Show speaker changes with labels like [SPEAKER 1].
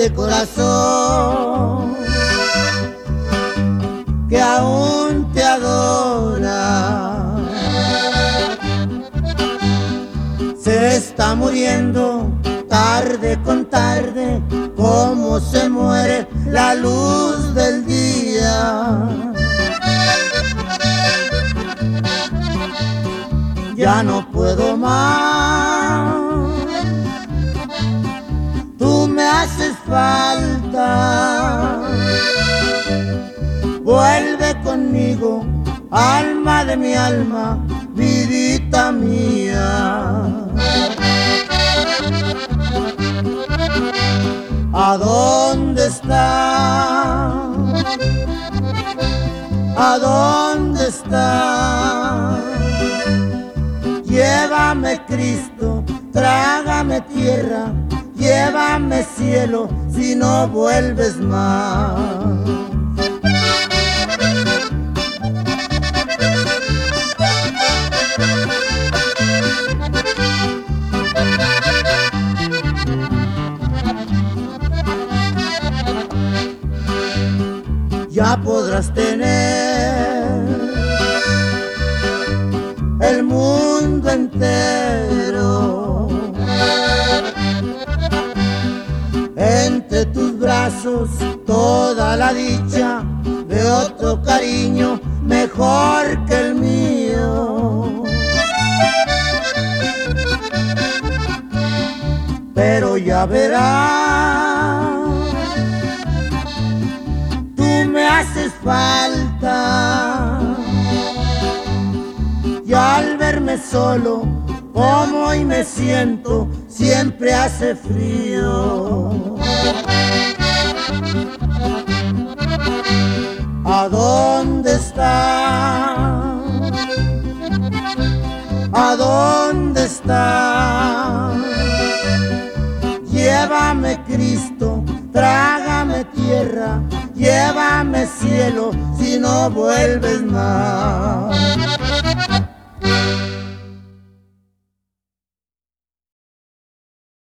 [SPEAKER 1] este corazón que aún te adora se está muriendo tarde con tarde, como se muere la luz del día. Ya no puedo más, tú me haces falta. Vuelve conmigo, alma de mi alma, vidita mía. ¿A dónde está? ¿A dónde está? Llévame Cristo, trágame tierra, llévame cielo, si no vuelves más. Ya podrás tener el mundo entero entre tus brazos, toda la dicha de otro cariño mejor que el mío. Pero ya verás, me haces falta, y al verme solo, como hoy me siento, siempre hace frío. ¿A dónde está? ¿A dónde está? Llévame Cristo, trágame tierra, llévame cielo, si no vuelves más.